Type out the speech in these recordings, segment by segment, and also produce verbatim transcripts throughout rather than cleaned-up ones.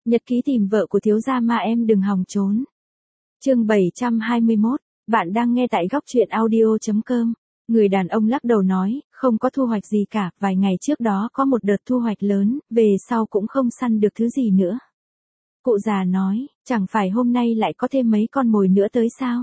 Nhật ký tìm vợ của thiếu gia mà em đừng hòng trốn. Chương bảy trăm hai mươi mốt, bạn đang nghe tại góc truyện audio chấm com. Người đàn ông lắc đầu nói, không có thu hoạch gì cả, vài ngày trước đó có một đợt thu hoạch lớn, về sau cũng không săn được thứ gì nữa. Cụ già nói, chẳng phải hôm nay lại có thêm mấy con mồi nữa tới sao?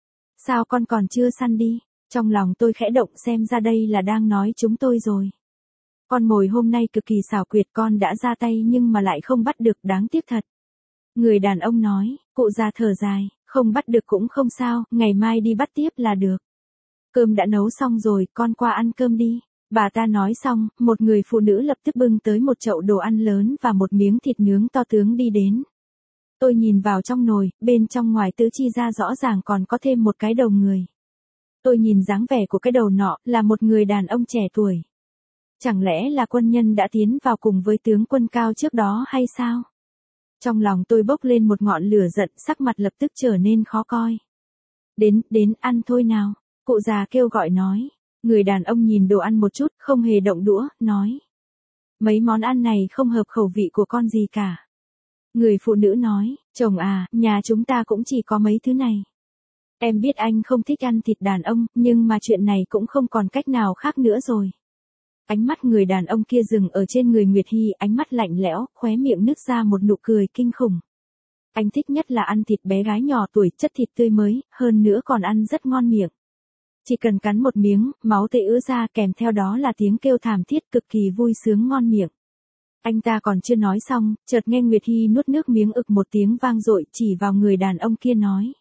Sao con còn chưa săn đi? Trong lòng tôi khẽ động xem ra đây là đang nói chúng tôi rồi. Con mồi hôm nay cực kỳ xảo quyệt, con đã ra tay nhưng mà lại không bắt được, đáng tiếc thật. Người đàn ông nói, cụ già thở dài, không bắt được cũng không sao, ngày mai đi bắt tiếp là được. Cơm đã nấu xong rồi, con qua ăn cơm đi. Bà ta nói xong, một người phụ nữ lập tức bưng tới một chậu đồ ăn lớn và một miếng thịt nướng to tướng đi đến. Tôi nhìn vào trong nồi, bên trong ngoài tứ chi ra rõ ràng còn có thêm một cái đầu người. Tôi nhìn dáng vẻ của cái đầu nọ, là một người đàn ông trẻ tuổi. Chẳng lẽ là quân nhân đã tiến vào cùng với tướng quân Cao trước đó hay sao? Trong lòng tôi bốc lên một ngọn lửa giận, sắc mặt lập tức trở nên khó coi. Đến, đến, ăn thôi nào. Cụ già kêu gọi nói. Người đàn ông nhìn đồ ăn một chút, không hề động đũa, nói. Mấy món ăn này không hợp khẩu vị của con gì cả. Người phụ nữ nói, chồng à, nhà chúng ta cũng chỉ có mấy thứ này. Em biết anh không thích ăn thịt đàn ông, nhưng mà chuyện này cũng không còn cách nào khác nữa rồi. Ánh mắt người đàn ông kia dừng ở trên người Nguyệt Hy, ánh mắt lạnh lẽo, khóe miệng nứt ra một nụ cười kinh khủng. Anh thích nhất là ăn thịt bé gái nhỏ tuổi, chất thịt tươi mới, hơn nữa còn ăn rất ngon miệng. Chỉ cần cắn một miếng, máu tươi ứa ra, kèm theo đó là tiếng kêu thảm thiết cực kỳ vui sướng ngon miệng. Anh ta còn chưa nói xong, chợt nghe Nguyệt Hy nuốt nước miếng ực một tiếng vang dội, chỉ vào người đàn ông kia nói.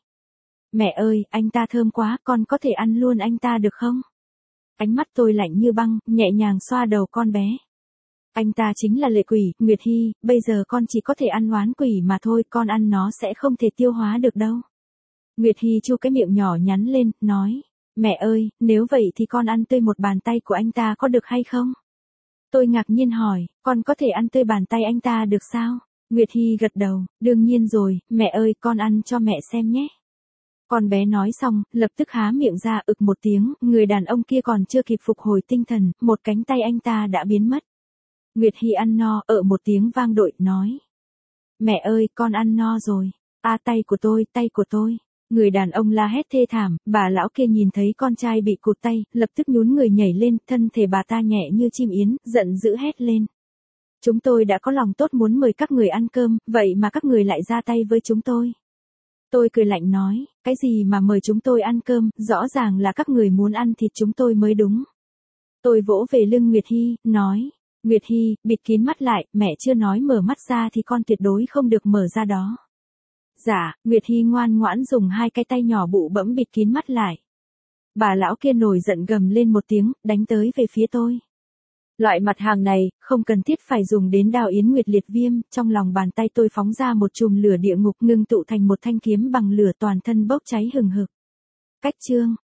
Mẹ ơi, anh ta thơm quá, con có thể ăn luôn anh ta được không? Ánh mắt tôi lạnh như băng, nhẹ nhàng xoa đầu con bé. Anh ta chính là lệ quỷ, Nguyệt Hy, bây giờ con chỉ có thể ăn oán quỷ mà thôi, con ăn nó sẽ không thể tiêu hóa được đâu. Nguyệt Hy chu cái miệng nhỏ nhắn lên, nói. Mẹ ơi, nếu vậy thì con ăn tươi một bàn tay của anh ta có được hay không? Tôi ngạc nhiên hỏi, con có thể ăn tươi bàn tay anh ta được sao? Nguyệt Hy gật đầu, đương nhiên rồi, mẹ ơi, con ăn cho mẹ xem nhé. Con bé nói xong, lập tức há miệng ra ực một tiếng, người đàn ông kia còn chưa kịp phục hồi tinh thần, một cánh tay anh ta đã biến mất. Nguyệt Hy ăn no, ở một tiếng vang dội, nói. Mẹ ơi, con ăn no rồi. À, tay của tôi, tay của tôi. Người đàn ông la hét thê thảm, bà lão kia nhìn thấy con trai bị cụt tay, lập tức nhún người nhảy lên, thân thể bà ta nhẹ như chim yến, giận dữ hét lên. Chúng tôi đã có lòng tốt muốn mời các người ăn cơm, vậy mà các người lại ra tay với chúng tôi. Tôi cười lạnh nói, cái gì mà mời chúng tôi ăn cơm, rõ ràng là các người muốn ăn thịt chúng tôi mới đúng. Tôi vỗ về lưng Nguyệt Hy, nói, Nguyệt Hy, bịt kín mắt lại, mẹ chưa nói mở mắt ra thì con tuyệt đối không được mở ra đó. Dạ, Nguyệt Hy ngoan ngoãn dùng hai cái tay nhỏ bụ bẫm bịt kín mắt lại. Bà lão kia nổi giận gầm lên một tiếng, đánh tới về phía tôi. Loại mặt hàng này, không cần thiết phải dùng đến đao yến nguyệt liệt viêm, trong lòng bàn tay tôi phóng ra một chùm lửa địa ngục ngưng tụ thành một thanh kiếm bằng lửa toàn thân bốc cháy hừng hực. Cách chương.